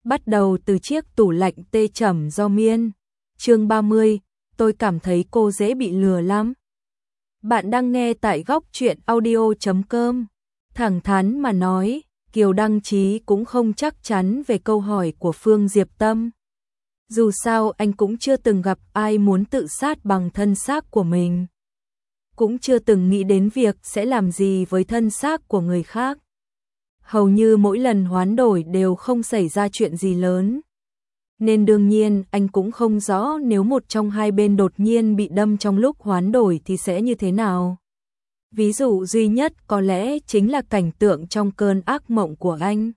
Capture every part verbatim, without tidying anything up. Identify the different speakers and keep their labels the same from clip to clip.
Speaker 1: Bắt đầu từ chiếc tủ lạnh tê trầm do miên. Chương ba mươi, tôi cảm thấy cô dễ bị lừa lắm. Bạn đang nghe tại góc truyện audio chấm com. Thẳng thắn mà nói, Kiều Đăng Chí cũng không chắc chắn về câu hỏi của Phương Diệp Tâm. Dù sao anh cũng chưa từng gặp ai muốn tự sát bằng thân xác của mình. Cũng chưa từng nghĩ đến việc sẽ làm gì với thân xác của người khác. Hầu như mỗi lần hoán đổi đều không xảy ra chuyện gì lớn. Nên đương nhiên anh cũng không rõ nếu một trong hai bên đột nhiên bị đâm trong lúc hoán đổi thì sẽ như thế nào. Ví dụ duy nhất có lẽ chính là cảnh tượng trong cơn ác mộng của anh.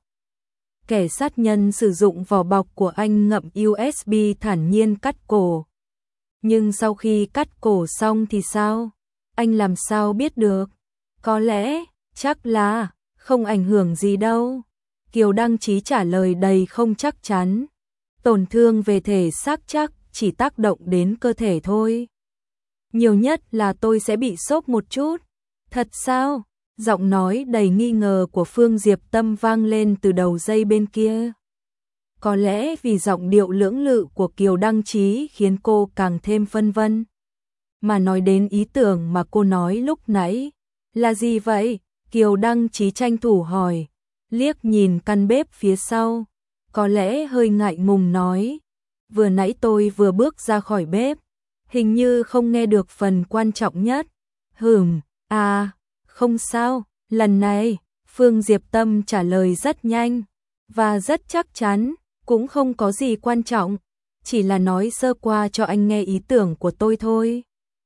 Speaker 1: Kẻ sát nhân sử dụng vỏ bọc của anh ngậm u ét bê thản nhiên cắt cổ. Nhưng sau khi cắt cổ xong thì sao? Anh làm sao biết được? Có lẽ, chắc là, không ảnh hưởng gì đâu. Kiều Đăng Chí trả lời đầy không chắc chắn. Tổn thương về thể xác chắc chỉ tác động đến cơ thể thôi. Nhiều nhất là tôi sẽ bị sốc một chút. Thật sao? Giọng nói đầy nghi ngờ của Phương Diệp Tâm vang lên từ đầu dây bên kia. Có lẽ vì giọng điệu lưỡng lự của Kiều Đăng Chí khiến cô càng thêm phân vân. Mà nói đến ý tưởng mà cô nói lúc nãy. Là gì vậy? Kiều Đăng Chí tranh thủ hỏi. Liếc nhìn căn bếp phía sau. Có lẽ hơi ngại ngùng nói. Vừa nãy tôi vừa bước ra khỏi bếp. Hình như không nghe được phần quan trọng nhất. Hừm, à, không sao. Lần này, Phương Diệp Tâm trả lời rất nhanh. Và rất chắc chắn. Cũng không có gì quan trọng. Chỉ là nói sơ qua cho anh nghe ý tưởng của tôi thôi.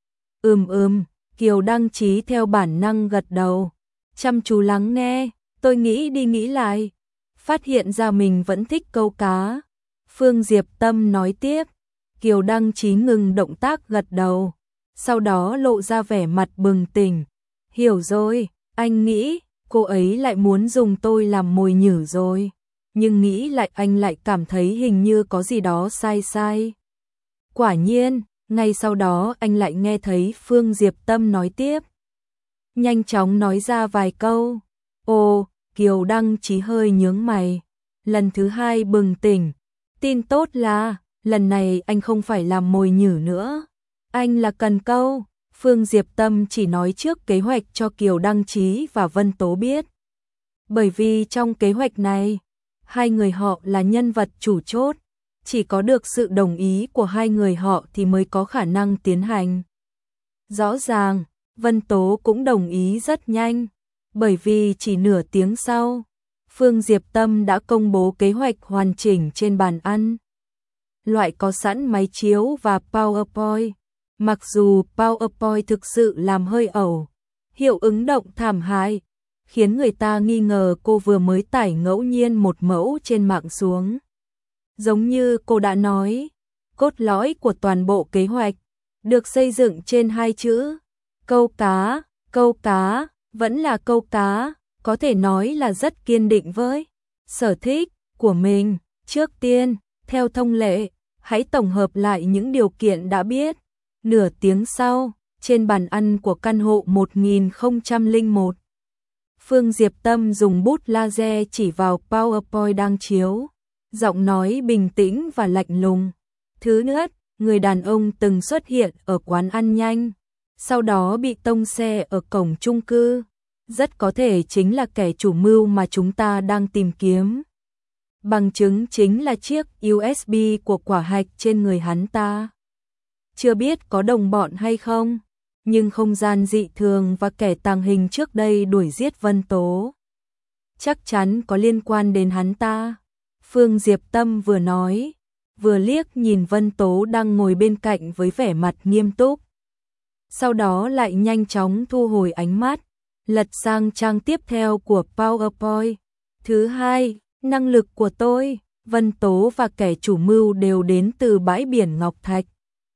Speaker 1: Ừm ừm, Kiều Đăng Chí theo bản năng gật đầu. Chăm chú lắng nghe, tôi nghĩ đi nghĩ lại. Phát hiện ra mình vẫn thích câu cá. Phương Diệp Tâm nói tiếp. Kiều Đăng Chí ngừng động tác gật đầu. Sau đó lộ ra vẻ mặt bừng tỉnh. Hiểu rồi, anh nghĩ cô ấy lại muốn dùng tôi làm mồi nhử rồi. Nhưng nghĩ lại anh lại cảm thấy hình như có gì đó sai sai. Quả nhiên, ngay sau đó anh lại nghe thấy Phương Diệp Tâm nói tiếp. Nhanh chóng nói ra vài câu. Ồ, Kiều Đăng Chí hơi nhướng mày. Lần thứ hai bừng tỉnh. Tin tốt là, lần này anh không phải làm mồi nhử nữa. Anh là cần câu. Phương Diệp Tâm chỉ nói trước kế hoạch cho Kiều Đăng Chí và Vân Tố biết. Bởi vì trong kế hoạch này, hai người họ là nhân vật chủ chốt. Chỉ có được sự đồng ý của hai người họ thì mới có khả năng tiến hành. Rõ ràng, Vân Tố cũng đồng ý rất nhanh. Bởi vì chỉ nửa tiếng sau, Phương Diệp Tâm đã công bố kế hoạch hoàn chỉnh trên bàn ăn. Loại có sẵn máy chiếu và PowerPoint. Mặc dù PowerPoint thực sự làm hơi ẩu, hiệu ứng động thảm hại, khiến người ta nghi ngờ cô vừa mới tải ngẫu nhiên một mẫu trên mạng xuống. Giống như cô đã nói, cốt lõi của toàn bộ kế hoạch được xây dựng trên hai chữ. Câu cá, câu cá, vẫn là câu cá, có thể nói là rất kiên định với sở thích của mình. Trước tiên, theo thông lệ, hãy tổng hợp lại những điều kiện đã biết. Nửa tiếng sau, trên bàn ăn của căn hộ một nghìn không trăm lẻ một, Phương Diệp Tâm dùng bút laser chỉ vào PowerPoint đang chiếu. Giọng nói bình tĩnh và lạnh lùng. Thứ nhất, người đàn ông từng xuất hiện ở quán ăn nhanh, sau đó bị tông xe ở cổng chung cư. Rất có thể chính là kẻ chủ mưu mà chúng ta đang tìm kiếm. Bằng chứng chính là chiếc u ét bê của quả hạch trên người hắn ta. Chưa biết có đồng bọn hay không, nhưng không gian dị thường và kẻ tàng hình trước đây đuổi giết Vân Tố chắc chắn có liên quan đến hắn ta. Phương Diệp Tâm vừa nói, vừa liếc nhìn Vân Tố đang ngồi bên cạnh với vẻ mặt nghiêm túc. Sau đó lại nhanh chóng thu hồi ánh mắt, lật sang trang tiếp theo của PowerPoint. Thứ hai, năng lực của tôi, Vân Tố và kẻ chủ mưu đều đến từ bãi biển Ngọc Thạch.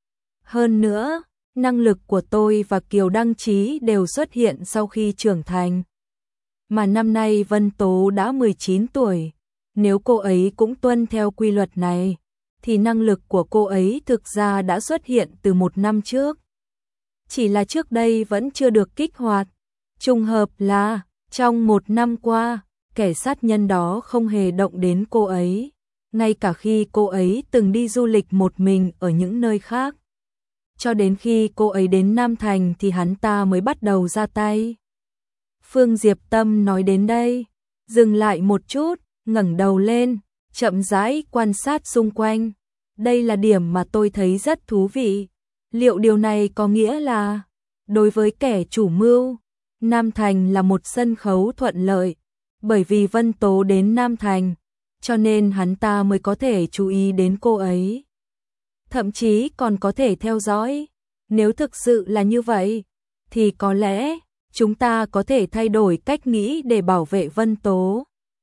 Speaker 1: Hơn nữa, năng lực của tôi và Kiều Đăng Chí đều xuất hiện sau khi trưởng thành. Mà năm nay Vân Tố đã mười chín tuổi. Nếu cô ấy cũng tuân theo quy luật này, thì năng lực của cô ấy thực ra đã xuất hiện từ một năm trước. Chỉ là trước đây vẫn chưa được kích hoạt. Trùng hợp là, trong một năm qua, kẻ sát nhân đó không hề động đến cô ấy. ngay cả khi cô ấy từng đi du lịch một mình ở những nơi khác. Cho đến khi cô ấy đến Nam Thành thì hắn ta mới bắt đầu ra tay. Phương Diệp Tâm nói đến đây, dừng lại một chút, ngẩng đầu lên, chậm rãi quan sát xung quanh. Đây là điểm mà tôi thấy rất thú vị. Liệu điều này có nghĩa là, đối với kẻ chủ mưu, Nam Thành là một sân khấu thuận lợi, bởi vì Vân Tố đến Nam Thành, cho nên hắn ta mới có thể chú ý đến cô ấy. Thậm chí còn có thể theo dõi. Nếu thực sự là như vậy, thì có lẽ chúng ta có thể thay đổi cách nghĩ để bảo vệ Vân Tố.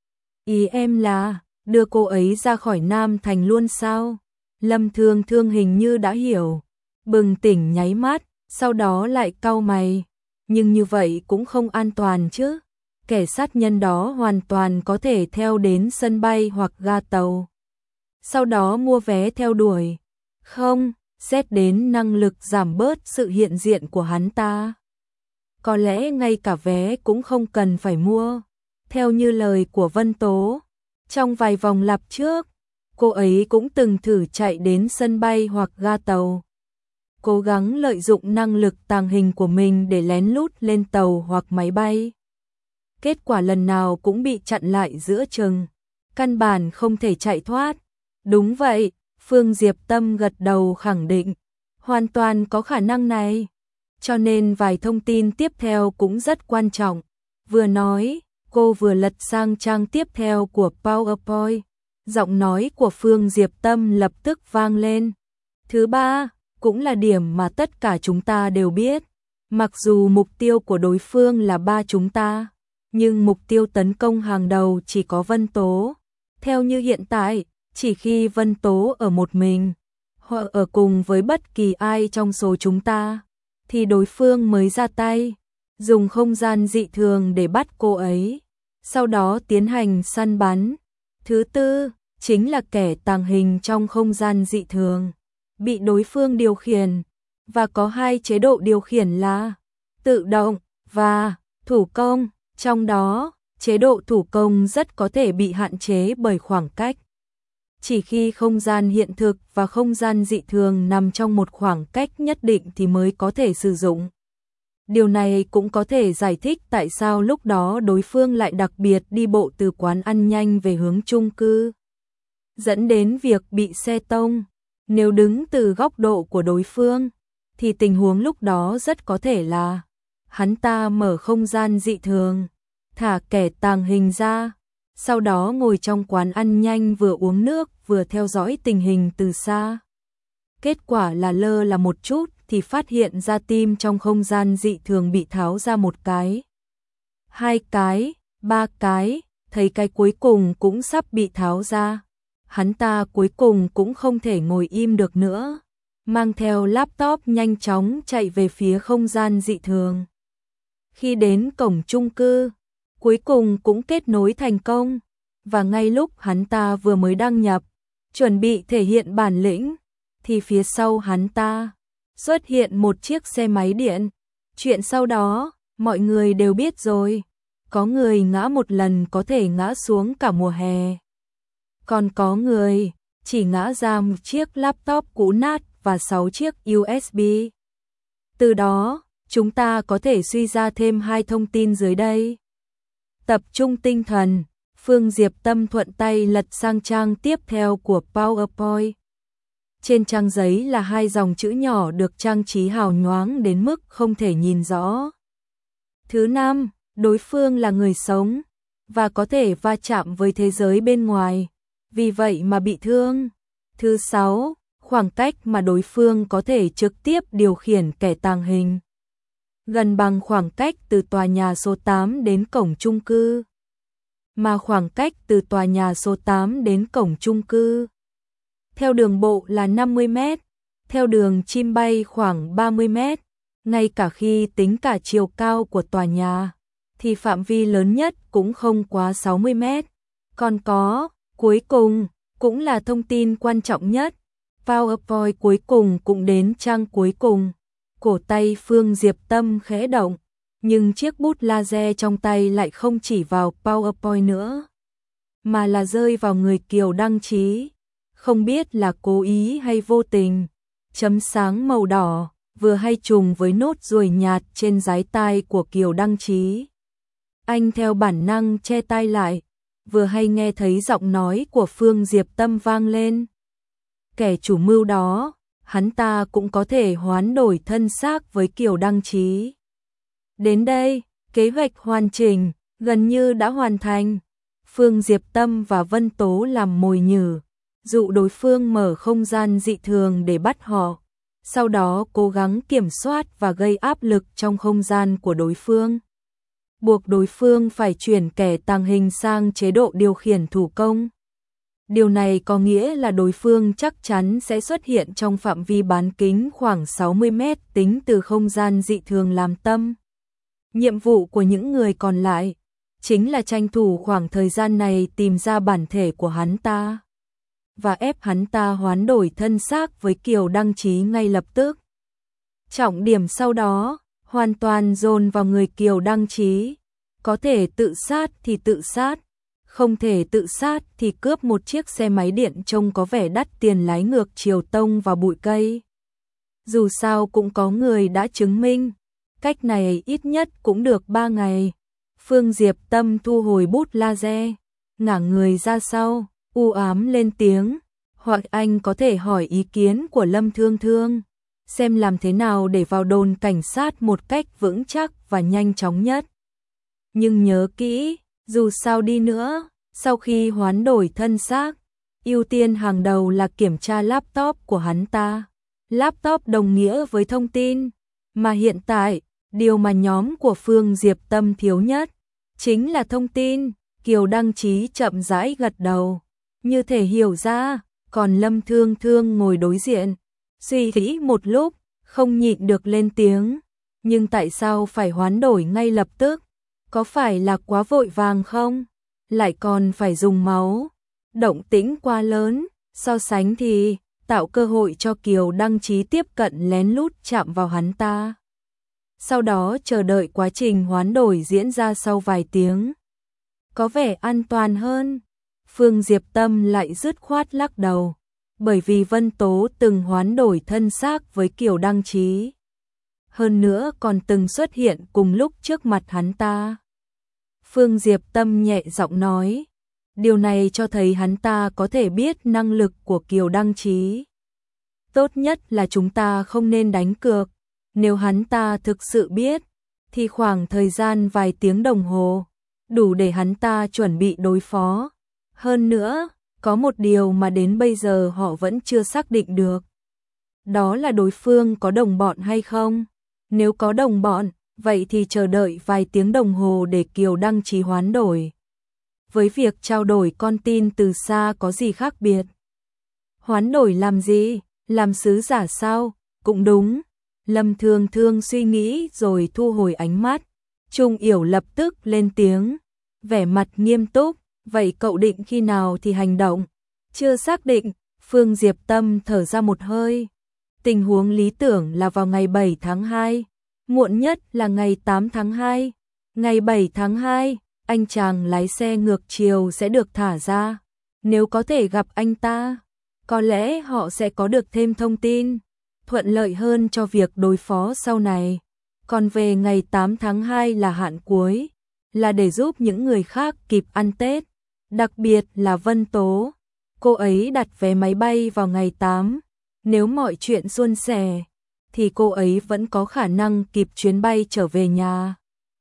Speaker 1: Ý em là đưa cô ấy ra khỏi Nam Thành luôn sao? Lâm Thương Thương hình như đã hiểu, bừng tỉnh nháy mắt, sau đó lại cau mày. Nhưng như vậy cũng không an toàn chứ. Kẻ sát nhân đó hoàn toàn có thể theo đến sân bay hoặc ga tàu, sau đó mua vé theo đuổi. Không, xét đến năng lực giảm bớt sự hiện diện của hắn ta, có lẽ ngay cả vé cũng không cần phải mua. Theo như lời của Vân Tố, trong vài vòng lặp trước, cô ấy cũng từng thử chạy đến sân bay hoặc ga tàu, cố gắng lợi dụng năng lực tàng hình của mình để lén lút lên tàu hoặc máy bay. Kết quả lần nào cũng bị chặn lại giữa chừng, căn bản không thể chạy thoát. Đúng vậy, Phương Diệp Tâm gật đầu khẳng định, hoàn toàn có khả năng này. Cho nên vài thông tin tiếp theo cũng rất quan trọng. Vừa nói, cô vừa lật sang trang tiếp theo của PowerPoint. Giọng nói của Phương Diệp Tâm lập tức vang lên. Thứ ba, cũng là điểm mà tất cả chúng ta đều biết. Mặc dù mục tiêu của đối phương là ba chúng ta, nhưng mục tiêu tấn công hàng đầu chỉ có Vân Tố. Theo như hiện tại, chỉ khi Vân Tố ở một mình, hoặc ở cùng với bất kỳ ai trong số chúng ta, thì đối phương mới ra tay, dùng không gian dị thường để bắt cô ấy, sau đó tiến hành săn bắn. Thứ tư, chính là kẻ tàng hình trong không gian dị thường, bị đối phương điều khiển, và có hai chế độ điều khiển là tự động và thủ công. Trong đó, chế độ thủ công rất có thể bị hạn chế bởi khoảng cách. Chỉ khi không gian hiện thực và không gian dị thường nằm trong một khoảng cách nhất định thì mới có thể sử dụng. Điều này cũng có thể giải thích tại sao lúc đó đối phương lại đặc biệt đi bộ từ quán ăn nhanh về hướng chung cư, dẫn đến việc bị xe tông. Nếu đứng từ góc độ của đối phương, thì tình huống lúc đó rất có thể là hắn ta mở không gian dị thường, thả kẻ tàng hình ra, sau đó ngồi trong quán ăn nhanh vừa uống nước vừa theo dõi tình hình từ xa. Kết quả là lơ là một chút thì phát hiện ra tim trong không gian dị thường bị tháo ra một cái, hai cái, ba cái, thấy cái cuối cùng cũng sắp bị tháo ra. Hắn ta cuối cùng cũng không thể ngồi im được nữa, mang theo laptop nhanh chóng chạy về phía không gian dị thường. Khi đến cổng chung cư, cuối cùng cũng kết nối thành công, và ngay lúc hắn ta vừa mới đăng nhập, chuẩn bị thể hiện bản lĩnh, thì phía sau hắn ta xuất hiện một chiếc xe máy điện. Chuyện sau đó, mọi người đều biết rồi, có người ngã một lần có thể ngã xuống cả mùa hè. Còn có người chỉ ngã ra một chiếc laptop cũ nát và sáu chiếc u ét bê. Từ đó, chúng ta có thể suy ra thêm hai thông tin dưới đây. Tập trung tinh thần, Phương Diệp Tâm thuận tay lật sang trang tiếp theo của PowerPoint. Trên trang giấy là hai dòng chữ nhỏ được trang trí hào nhoáng đến mức không thể nhìn rõ. Thứ năm, đối phương là người sống và có thể va chạm với thế giới bên ngoài, vì vậy mà bị thương. Thứ sáu, khoảng cách mà đối phương có thể trực tiếp điều khiển kẻ tàng hình gần bằng khoảng cách từ tòa nhà số tám đến cổng chung cư, mà khoảng cách từ tòa nhà số tám đến cổng chung cư theo đường bộ là năm mươi mét, theo đường chim bay khoảng ba mươi mét. Ngay cả khi tính cả chiều cao của tòa nhà, thì phạm vi lớn nhất cũng không quá sáu mươi mét. Còn có, cuối cùng, cũng là thông tin quan trọng nhất, PowerPoint cuối cùng cũng đến trang cuối cùng. Cổ tay Phương Diệp Tâm khẽ động, nhưng chiếc bút laser trong tay lại không chỉ vào PowerPoint nữa, mà là rơi vào người Kiều Đăng Chí. Không biết là cố ý hay vô tình, chấm sáng màu đỏ vừa hay trùng với nốt ruồi nhạt trên dái tai của Kiều Đăng Chí. Anh theo bản năng che tai lại, vừa hay nghe thấy giọng nói của Phương Diệp Tâm vang lên. Kẻ chủ mưu đó, hắn ta cũng có thể hoán đổi thân xác với Kiều Đăng Chí. Đến đây, kế hoạch hoàn chỉnh, gần như đã hoàn thành. Phương Diệp Tâm và Vân Tố làm mồi nhử, dụ đối phương mở không gian dị thường để bắt họ, sau đó cố gắng kiểm soát và gây áp lực trong không gian của đối phương. Buộc đối phương phải chuyển kẻ tàng hình sang chế độ điều khiển thủ công. Điều này có nghĩa là đối phương chắc chắn sẽ xuất hiện trong phạm vi bán kính khoảng sáu mươi mét tính từ không gian dị thường làm tâm. Nhiệm vụ của những người còn lại chính là tranh thủ khoảng thời gian này tìm ra bản thể của hắn ta và ép hắn ta hoán đổi thân xác với Kiều Đăng Chí ngay lập tức. Trọng điểm sau đó hoàn toàn dồn vào người Kiều Đăng Chí, có thể tự sát thì tự sát, không thể tự sát thì cướp một chiếc xe máy điện trông có vẻ đắt tiền lái ngược chiều tông vào bụi cây. Dù sao cũng có người đã chứng minh, cách này ít nhất cũng được ba ngày. Phương Diệp Tâm thu hồi bút laser, ngả người ra sau, u ám lên tiếng, hoặc anh có thể hỏi ý kiến của Lâm Thương Thương, xem làm thế nào để vào đồn cảnh sát một cách vững chắc và nhanh chóng nhất. Nhưng nhớ kỹ, dù sao đi nữa, sau khi hoán đổi thân xác, ưu tiên hàng đầu là kiểm tra laptop của hắn ta. Laptop đồng nghĩa với thông tin, mà hiện tại, điều mà nhóm của Phương Diệp Tâm thiếu nhất chính là thông tin. Kiều Đăng Chí chậm rãi gật đầu, như thể hiểu ra, còn Lâm Thương Thương ngồi đối diện, suy nghĩ một lúc, không nhịn được lên tiếng. Nhưng tại sao phải hoán đổi ngay lập tức? Có phải là quá vội vàng không? Lại còn phải dùng máu. Động tĩnh quá lớn, so sánh thì tạo cơ hội cho Kiều Đăng Chí tiếp cận lén lút chạm vào hắn ta. Sau đó chờ đợi quá trình hoán đổi diễn ra sau vài tiếng. Có vẻ an toàn hơn. Phương Diệp Tâm lại dứt khoát lắc đầu, bởi vì Vân Tố từng hoán đổi thân xác với Kiều Đăng Chí. Hơn nữa còn từng xuất hiện cùng lúc trước mặt hắn ta. Phương Diệp Tâm nhẹ giọng nói, điều này cho thấy hắn ta có thể biết năng lực của Kiều Đăng Chí. Tốt nhất là chúng ta không nên đánh cược, nếu hắn ta thực sự biết, thì khoảng thời gian vài tiếng đồng hồ, đủ để hắn ta chuẩn bị đối phó. Hơn nữa, có một điều mà đến bây giờ họ vẫn chưa xác định được. Đó là đối phương có đồng bọn hay không? Nếu có đồng bọn, vậy thì chờ đợi vài tiếng đồng hồ để Kiều Đăng Chí hoán đổi. Với việc trao đổi con tin từ xa có gì khác biệt? Hoán đổi làm gì? Làm sứ giả sao? Cũng đúng. Lâm Thương Thương suy nghĩ rồi thu hồi ánh mắt. Trung Yểu lập tức lên tiếng, vẻ mặt nghiêm túc, vậy cậu định khi nào thì hành động? Chưa xác định. Phương Diệp Tâm thở ra một hơi. Tình huống lý tưởng là vào ngày bảy tháng hai, muộn nhất là ngày tám tháng hai. Ngày bảy tháng hai, anh chàng lái xe ngược chiều sẽ được thả ra. Nếu có thể gặp anh ta, có lẽ họ sẽ có được thêm thông tin, thuận lợi hơn cho việc đối phó sau này. Còn về ngày tám tháng hai là hạn cuối, là để giúp những người khác kịp ăn Tết, đặc biệt là Vân Tố. Cô ấy đặt vé máy bay vào ngày tám, nếu mọi chuyện suôn sẻ, thì cô ấy vẫn có khả năng kịp chuyến bay trở về nhà.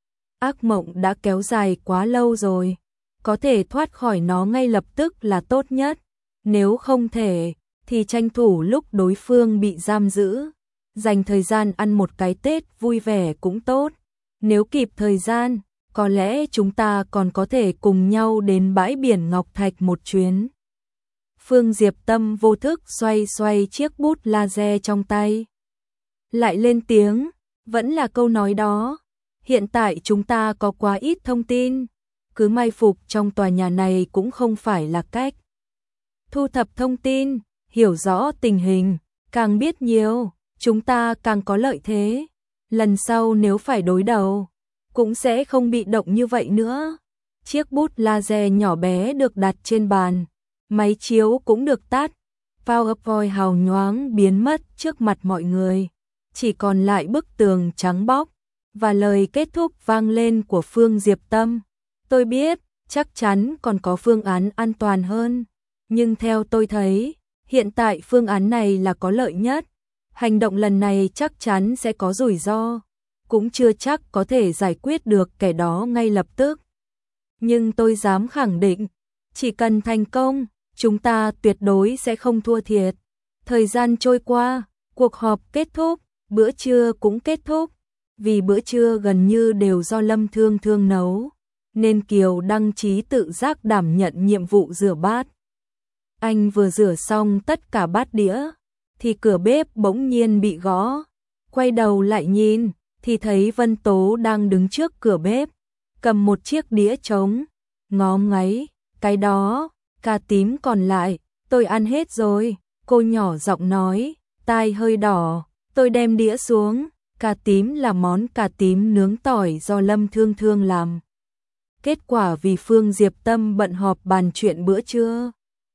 Speaker 1: Ác mộng đã kéo dài quá lâu rồi, có thể thoát khỏi nó ngay lập tức là tốt nhất, nếu không thể, thì tranh thủ lúc đối phương bị giam giữ, dành thời gian ăn một cái Tết vui vẻ cũng tốt. Nếu kịp thời gian, có lẽ chúng ta còn có thể cùng nhau đến bãi biển Ngọc Thạch một chuyến. Phương Diệp Tâm vô thức xoay xoay chiếc bút laser trong tay. Lại lên tiếng, vẫn là câu nói đó, hiện tại chúng ta có quá ít thông tin, cứ mai phục trong tòa nhà này cũng không phải là cách. Thu thập thông tin, hiểu rõ tình hình, càng biết nhiều, chúng ta càng có lợi thế. Lần sau nếu phải đối đầu, cũng sẽ không bị động như vậy nữa. Chiếc bút laser nhỏ bé được đặt trên bàn, máy chiếu cũng được tắt, PowerPoint hào nhoáng biến mất trước mặt mọi người, chỉ còn lại bức tường trắng bóc và lời kết thúc vang lên của Phương Diệp Tâm. Tôi biết, chắc chắn còn có phương án an toàn hơn, nhưng theo tôi thấy, hiện tại phương án này là có lợi nhất. Hành động lần này chắc chắn sẽ có rủi ro, cũng chưa chắc có thể giải quyết được kẻ đó ngay lập tức. Nhưng tôi dám khẳng định, chỉ cần thành công, chúng ta tuyệt đối sẽ không thua thiệt. Thời gian trôi qua, cuộc họp kết thúc, bữa trưa cũng kết thúc. Vì bữa trưa gần như đều do Lâm Thương Thương nấu, nên Kiều Đăng Chí tự giác đảm nhận nhiệm vụ rửa bát. Anh vừa rửa xong tất cả bát đĩa, thì cửa bếp bỗng nhiên bị gõ. Quay đầu lại nhìn, thì thấy Vân Tố đang đứng trước cửa bếp, cầm một chiếc đĩa trống, ngó ngáy, cái đó, cà tím còn lại, tôi ăn hết rồi, cô nhỏ giọng nói, tai hơi đỏ, tôi đem đĩa xuống, cà tím là món cà tím nướng tỏi do Lâm Thương Thương làm. Kết quả vì Phương Diệp Tâm bận họp bàn chuyện bữa trưa,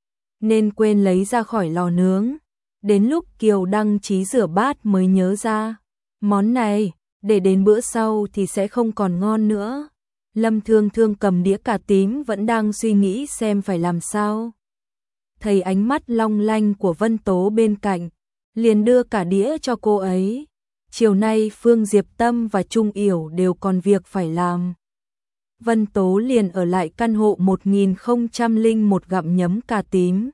Speaker 1: nên quên lấy ra khỏi lò nướng. Đến lúc Kiều Đăng Chí rửa bát mới nhớ ra, món này, để đến bữa sau thì sẽ không còn ngon nữa. Lâm Thương Thương cầm đĩa cà tím vẫn đang suy nghĩ xem phải làm sao. Thấy ánh mắt long lanh của Vân Tố bên cạnh, liền đưa cả đĩa cho cô ấy. Chiều nay Phương Diệp Tâm và Trung Yểu đều còn việc phải làm. Vân Tố liền ở lại căn hộ một nghìn không trăm lẻ một gặm nhấm cà tím.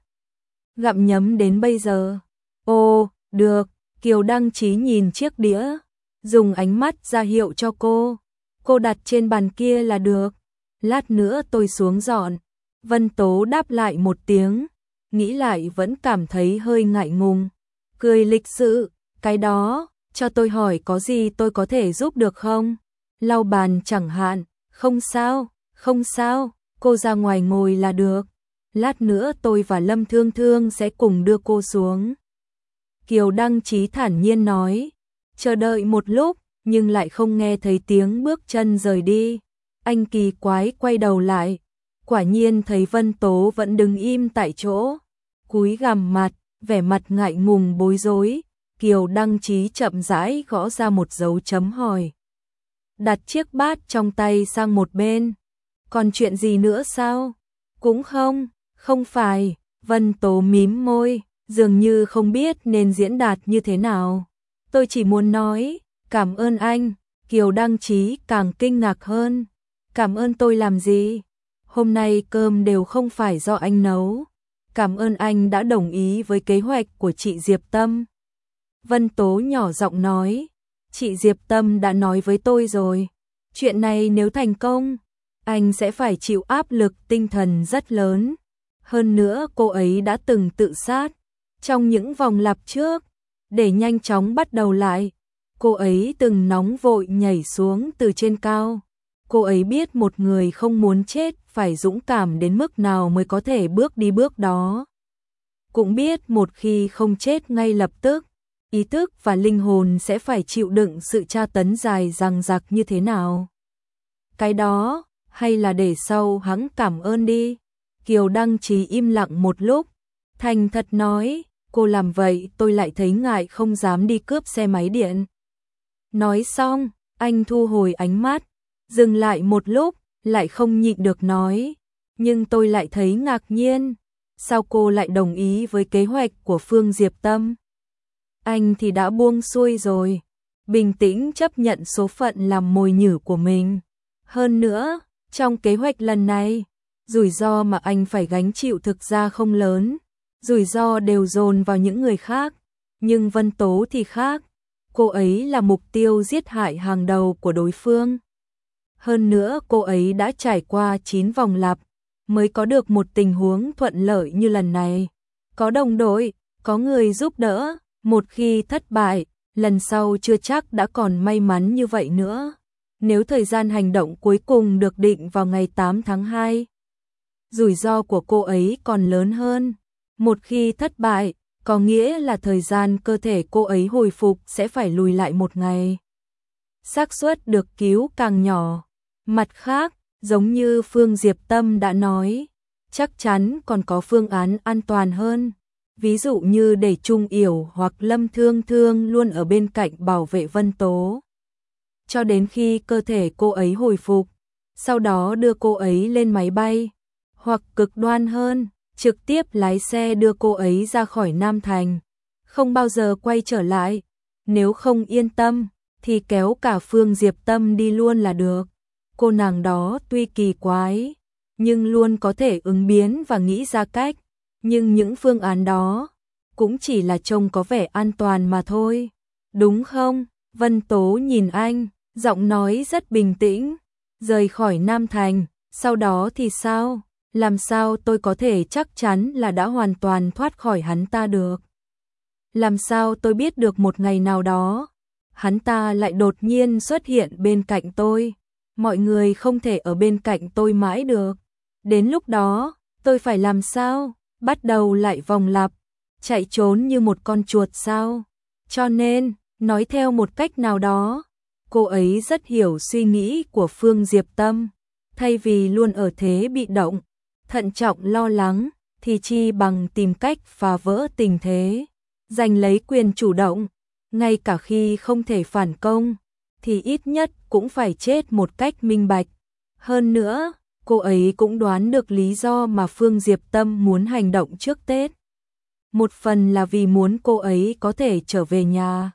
Speaker 1: Gặm nhấm đến bây giờ. Ồ, được, Kiều Đăng Chí nhìn chiếc đĩa, dùng ánh mắt ra hiệu cho cô. Cô đặt trên bàn kia là được. Lát nữa tôi xuống dọn. Vân Tố đáp lại một tiếng, nghĩ lại vẫn cảm thấy hơi ngại ngùng. Cười lịch sự, cái đó, cho tôi hỏi có gì tôi có thể giúp được không? Lau bàn chẳng hạn, không sao, không sao, cô ra ngoài ngồi là được. Lát nữa tôi và Lâm Thương Thương sẽ cùng đưa cô xuống. Kiều Đăng Chí thản nhiên nói, chờ đợi một lúc, nhưng lại không nghe thấy tiếng bước chân rời đi. Anh kỳ quái quay đầu lại, quả nhiên thấy Vân Tố vẫn đứng im tại chỗ, cúi gằm mặt, vẻ mặt ngại ngùng bối rối. Kiều Đăng Chí chậm rãi gõ ra một dấu chấm hỏi. Đặt chiếc bát trong tay sang một bên. Còn chuyện gì nữa sao? Cũng không, không phải. Vân Tố mím môi, dường như không biết nên diễn đạt như thế nào. Tôi chỉ muốn nói, cảm ơn anh. Kiều Đăng Chí càng kinh ngạc hơn. Cảm ơn tôi làm gì? Hôm nay cơm đều không phải do anh nấu. Cảm ơn anh đã đồng ý với kế hoạch của chị Diệp Tâm. Vân Tố nhỏ giọng nói, chị Diệp Tâm đã nói với tôi rồi, chuyện này nếu thành công, anh sẽ phải chịu áp lực tinh thần rất lớn. Hơn nữa cô ấy đã từng tự sát trong những vòng lặp trước, để nhanh chóng bắt đầu lại. Cô ấy từng nóng vội nhảy xuống từ trên cao. Cô ấy biết một người không muốn chết phải dũng cảm đến mức nào mới có thể bước đi bước đó. Cũng biết một khi không chết ngay lập tức, ý thức và linh hồn sẽ phải chịu đựng sự tra tấn dài dằng dặc như thế nào. Cái đó, hay là để sau hắn cảm ơn đi. Kiều Đăng Chí im lặng một lúc, thành thật nói, cô làm vậy tôi lại thấy ngại không dám đi cướp xe máy điện. Nói xong, anh thu hồi ánh mắt, dừng lại một lúc, lại không nhịn được nói, nhưng tôi lại thấy ngạc nhiên, sao cô lại đồng ý với kế hoạch của Phương Diệp Tâm? Anh thì đã buông xuôi rồi, bình tĩnh chấp nhận số phận làm mồi nhử của mình. Hơn nữa, trong kế hoạch lần này, rủi ro mà anh phải gánh chịu thực ra không lớn, rủi ro đều dồn vào những người khác, nhưng Vân Tố thì khác, cô ấy là mục tiêu giết hại hàng đầu của đối phương. Hơn nữa cô ấy đã trải qua chín vòng lặp, mới có được một tình huống thuận lợi như lần này. Có đồng đội, có người giúp đỡ, một khi thất bại, lần sau chưa chắc đã còn may mắn như vậy nữa. Nếu thời gian hành động cuối cùng được định vào ngày tám tháng hai, rủi ro của cô ấy còn lớn hơn. Một khi thất bại, có nghĩa là thời gian cơ thể cô ấy hồi phục sẽ phải lùi lại một ngày. Xác suất được cứu càng nhỏ. Mặt khác, Giống như Phương Diệp Tâm đã nói, chắc chắn còn có phương án an toàn hơn. Ví dụ như để Trung Yểu hoặc Lâm Thương Thương luôn ở bên cạnh bảo vệ Vân Tố. Cho đến khi cơ thể cô ấy hồi phục, sau đó đưa cô ấy lên máy bay. Hoặc cực đoan hơn, trực tiếp lái xe đưa cô ấy ra khỏi Nam Thành. Không bao giờ quay trở lại. Nếu không yên tâm, thì kéo cả Phương Diệp Tâm đi luôn là được. Cô nàng đó tuy kỳ quái, nhưng luôn có thể ứng biến và nghĩ ra cách. Nhưng những phương án đó cũng chỉ là trông có vẻ an toàn mà thôi. Đúng không? Vân Tố nhìn anh, giọng nói rất bình tĩnh. Rời khỏi Nam Thành, sau đó thì sao? Làm sao tôi có thể chắc chắn là đã hoàn toàn thoát khỏi hắn ta được? Làm sao tôi biết được một ngày nào đó, hắn ta lại đột nhiên xuất hiện bên cạnh tôi? Mọi người không thể ở bên cạnh tôi mãi được. Đến lúc đó, tôi phải làm sao? Bắt đầu lại vòng lặp, chạy trốn như một con chuột sao? Cho nên, nói theo một cách nào đó, cô ấy rất hiểu suy nghĩ của Phương Diệp Tâm. Thay vì luôn ở thế bị động, thận trọng lo lắng, thì chi bằng tìm cách phá vỡ tình thế, giành lấy quyền chủ động. Ngay cả khi không thể phản công, thì ít nhất cũng phải chết một cách minh bạch. Hơn nữa, cô ấy cũng đoán được lý do mà Phương Diệp Tâm muốn hành động trước Tết. Một phần là vì muốn cô ấy có thể trở về nhà,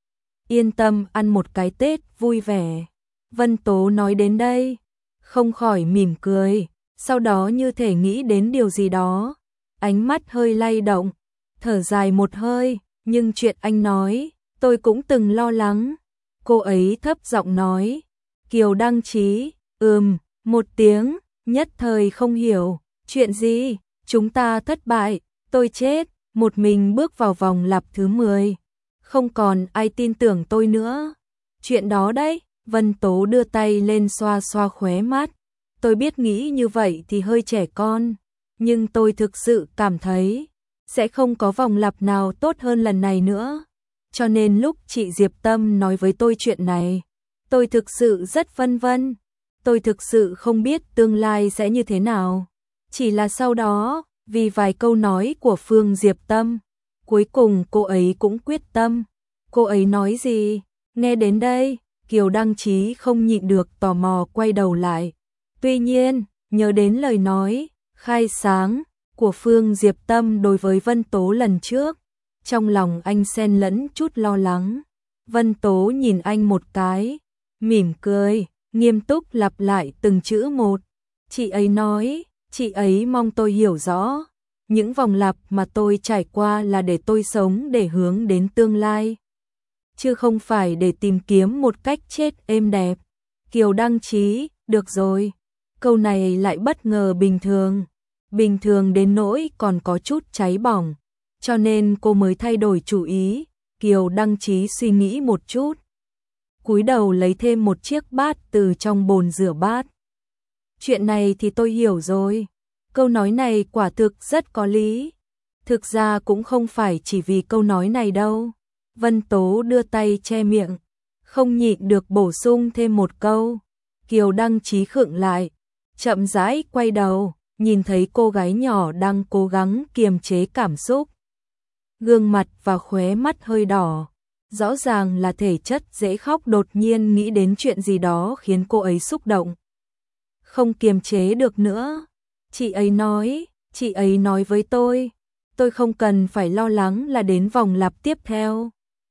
Speaker 1: yên tâm ăn một cái Tết vui vẻ. Vân Tố nói đến đây, không khỏi mỉm cười, sau đó như thể nghĩ đến điều gì đó, ánh mắt hơi lay động, thở dài một hơi, nhưng chuyện anh nói, tôi cũng từng lo lắng. Cô ấy thấp giọng nói, Kiều Đăng Chí, ừm, một tiếng, nhất thời không hiểu, chuyện gì, chúng ta thất bại, tôi chết, một mình bước vào vòng lặp thứ mười. Không còn ai tin tưởng tôi nữa. Chuyện đó đấy, Vân Tố đưa tay lên xoa xoa khóe mắt. Tôi biết nghĩ như vậy thì hơi trẻ con, nhưng tôi thực sự cảm thấy sẽ không có vòng lặp nào tốt hơn lần này nữa. Cho nên lúc chị Diệp Tâm nói với tôi chuyện này, tôi thực sự rất vân vân. Tôi thực sự không biết tương lai sẽ như thế nào. Chỉ là sau đó, vì vài câu nói của Phương Diệp Tâm, cuối cùng cô ấy cũng quyết tâm. Cô ấy nói gì? Nghe đến đây, Kiều Đăng Chí không nhịn được tò mò quay đầu lại. Tuy nhiên, nhớ đến lời nói, khai sáng của Phương Diệp Tâm đối với Vân Tố lần trước, trong lòng anh xen lẫn chút lo lắng. Vân Tố nhìn anh một cái, mỉm cười, nghiêm túc lặp lại từng chữ một. Chị ấy nói, chị ấy mong tôi hiểu rõ, những vòng lặp mà tôi trải qua là để tôi sống để hướng đến tương lai, chứ không phải để tìm kiếm một cách chết êm đẹp. Kiều Đăng Chí, được rồi. Câu này lại bất ngờ bình thường. Bình thường đến nỗi còn có chút cháy bỏng. Cho nên cô mới thay đổi chủ ý. Kiều Đăng Chí suy nghĩ một chút, cúi đầu lấy thêm một chiếc bát từ trong bồn rửa bát. Chuyện này thì tôi hiểu rồi. Câu nói này quả thực rất có lý. Thực ra cũng không phải chỉ vì câu nói này đâu. Vân Tố đưa tay che miệng, không nhịn được bổ sung thêm một câu. Kiều Đăng Chí khựng lại, chậm rãi quay đầu, nhìn thấy cô gái nhỏ đang cố gắng kiềm chế cảm xúc. Gương mặt và khóe mắt hơi đỏ, rõ ràng là thể chất dễ khóc đột nhiên nghĩ đến chuyện gì đó khiến cô ấy xúc động. Không kiềm chế được nữa. Chị ấy nói, chị ấy nói với tôi, tôi không cần phải lo lắng là đến vòng lặp tiếp theo.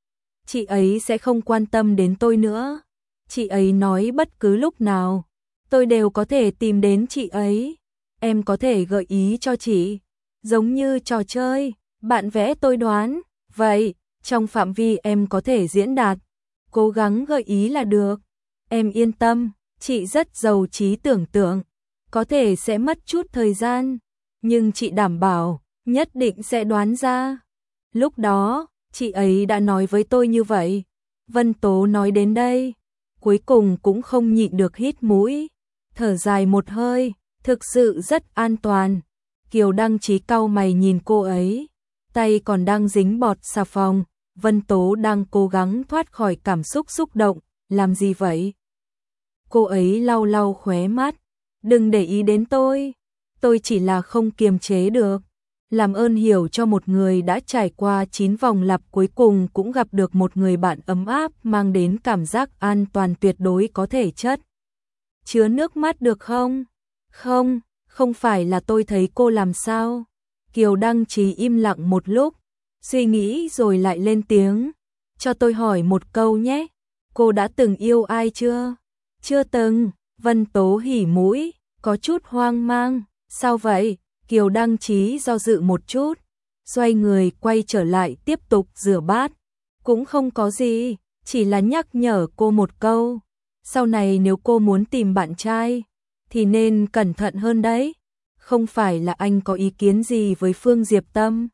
Speaker 1: Chị ấy sẽ không quan tâm đến tôi nữa. Chị ấy nói bất cứ lúc nào, tôi đều có thể tìm đến chị ấy. Em có thể gợi ý cho chị, giống như trò chơi, bạn vẽ tôi đoán. Vậy, trong phạm vi em có thể diễn đạt, cố gắng gợi ý là được. Em yên tâm, chị rất giàu trí tưởng tượng, có thể sẽ mất chút thời gian, nhưng chị đảm bảo, nhất định sẽ đoán ra. Lúc đó, chị ấy đã nói với tôi như vậy. Vân Tố nói đến đây, cuối cùng cũng không nhịn được hít mũi, thở dài một hơi, thực sự rất an toàn. Kiều Đăng Chí cau mày nhìn cô ấy, tay còn đang dính bọt xà phòng. Vân Tố đang cố gắng thoát khỏi cảm xúc xúc động, làm gì vậy? Cô ấy lau lau khóe mắt, Đừng để ý đến tôi, tôi chỉ là không kiềm chế được. Làm ơn hiểu cho một người đã trải qua chín vòng lặp cuối cùng cũng gặp được một người bạn ấm áp mang đến cảm giác an toàn tuyệt đối có thể chất. Chứa nước mắt được không? Không, không phải là tôi thấy cô làm sao. Kiều Đăng Trí im lặng một lúc, suy nghĩ rồi lại lên tiếng. Cho tôi hỏi một câu nhé, cô đã từng yêu ai chưa? Chưa từng, Vân Tố hỉ mũi, có chút hoang mang. Sao vậy? Kiều Đăng Trí do dự một chút, xoay người quay trở lại tiếp tục rửa bát. Cũng không có gì, chỉ là nhắc nhở cô một câu. Sau này nếu cô muốn tìm bạn trai, thì nên cẩn thận hơn đấy. Không phải là anh có ý kiến gì với Phương Diệp Tâm.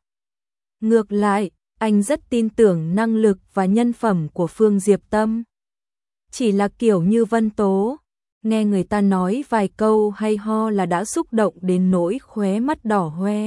Speaker 1: Ngược lại, anh rất tin tưởng năng lực và nhân phẩm của Phương Diệp Tâm. Chỉ là kiểu như Vân Tố, nghe người ta nói vài câu hay ho là đã xúc động đến nỗi khóe mắt đỏ hoe.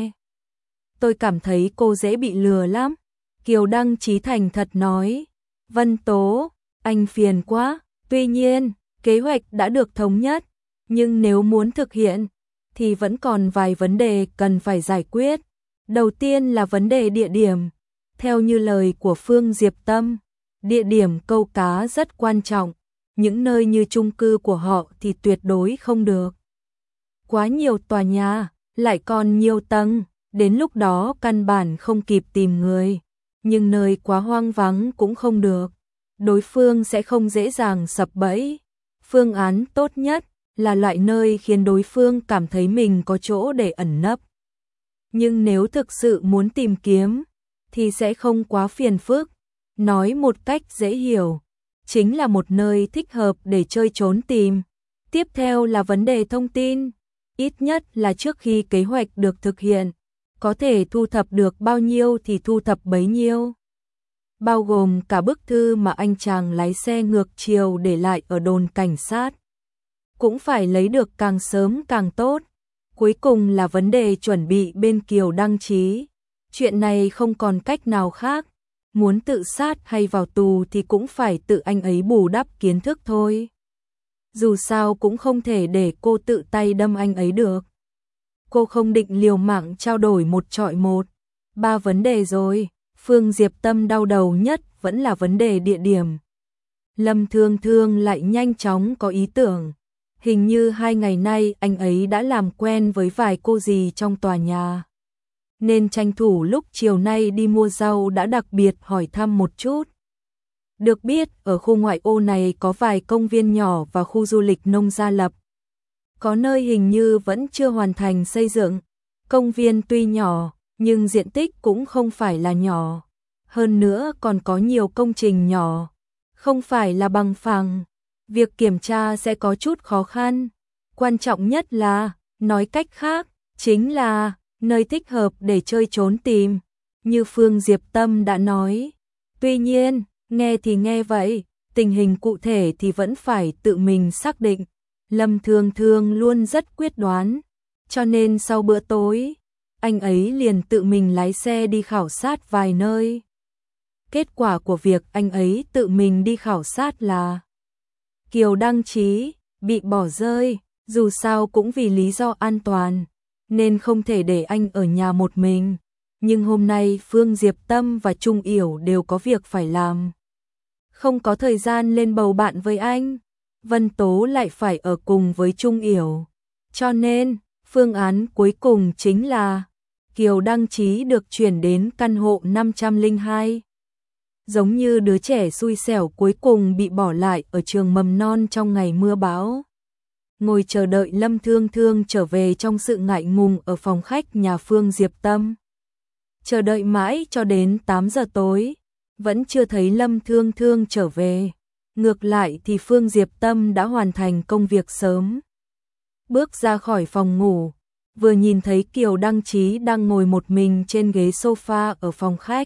Speaker 1: Tôi cảm thấy cô dễ bị lừa lắm. Kiều Đăng Trí thành thật nói. Vân Tố, anh phiền quá. Tuy nhiên, kế hoạch đã được thống nhất, nhưng nếu muốn thực hiện, thì vẫn còn vài vấn đề cần phải giải quyết. Đầu tiên là vấn đề địa điểm. Theo như lời của Phương Diệp Tâm, địa điểm câu cá rất quan trọng. Những nơi như chung cư của họ thì tuyệt đối không được. Quá nhiều tòa nhà, lại còn nhiều tầng, đến lúc đó căn bản không kịp tìm người. Nhưng nơi quá hoang vắng cũng không được. Đối phương sẽ không dễ dàng sập bẫy. Phương án tốt nhất là loại nơi khiến đối phương cảm thấy mình có chỗ để ẩn nấp. Nhưng nếu thực sự muốn tìm kiếm, thì sẽ không quá phiền phức. Nói một cách dễ hiểu, chính là một nơi thích hợp để chơi trốn tìm. Tiếp theo là vấn đề thông tin. Ít nhất là trước khi kế hoạch được thực hiện, có thể thu thập được bao nhiêu thì thu thập bấy nhiêu. Bao gồm cả bức thư mà anh chàng lái xe ngược chiều để lại ở đồn cảnh sát. Cũng phải lấy được càng sớm càng tốt. Cuối cùng là vấn đề chuẩn bị bên Kiều Đăng Trí. Chuyện này không còn cách nào khác. Muốn tự sát hay vào tù thì cũng phải tự anh ấy bù đắp kiến thức thôi. Dù sao cũng không thể để cô tự tay đâm anh ấy được. Cô không định liều mạng trao đổi một trọi một. Ba vấn đề rồi, Phương Diệp Tâm đau đầu nhất vẫn là vấn đề địa điểm. Lâm Thương Thương lại nhanh chóng có ý tưởng. Hình như hai ngày nay anh ấy đã làm quen với vài cô dì trong tòa nhà. Nên tranh thủ lúc chiều nay đi mua rau đã đặc biệt hỏi thăm một chút. Được biết, ở khu ngoại ô này có vài công viên nhỏ và khu du lịch nông gia lập. Có nơi hình như vẫn chưa hoàn thành xây dựng. Công viên tuy nhỏ, nhưng diện tích cũng không phải là nhỏ. Hơn nữa còn có nhiều công trình nhỏ, không phải là bằng phẳng. Việc kiểm tra sẽ có chút khó khăn. Quan trọng nhất là, nói cách khác, chính là nơi thích hợp để chơi trốn tìm, như Phương Diệp Tâm đã nói. Tuy nhiên, nghe thì nghe vậy, tình hình cụ thể thì vẫn phải tự mình xác định. Lâm Thương Thương luôn rất quyết đoán, cho nên sau bữa tối, anh ấy liền tự mình lái xe đi khảo sát vài nơi. Kết quả của việc anh ấy tự mình đi khảo sát là Kiều Đăng Trí bị bỏ rơi, dù sao cũng vì lý do an toàn, nên không thể để anh ở nhà một mình. Nhưng hôm nay Phương Diệp Tâm và Trung Yểu đều có việc phải làm. Không có thời gian lên bầu bạn với anh, Vân Tố lại phải ở cùng với Trung Yểu. Cho nên, phương án cuối cùng chính là Kiều Đăng Trí được chuyển đến căn hộ năm không hai. Giống như đứa trẻ xui xẻo cuối cùng bị bỏ lại ở trường mầm non trong ngày mưa bão. Ngồi chờ đợi Lâm Thương Thương trở về trong sự ngại ngùng ở phòng khách nhà Phương Diệp Tâm. Chờ đợi mãi cho đến tám giờ tối, vẫn chưa thấy Lâm Thương Thương trở về. Ngược lại thì Phương Diệp Tâm đã hoàn thành công việc sớm. Bước ra khỏi phòng ngủ, vừa nhìn thấy Kiều Đăng Trí đang ngồi một mình trên ghế sofa ở phòng khách.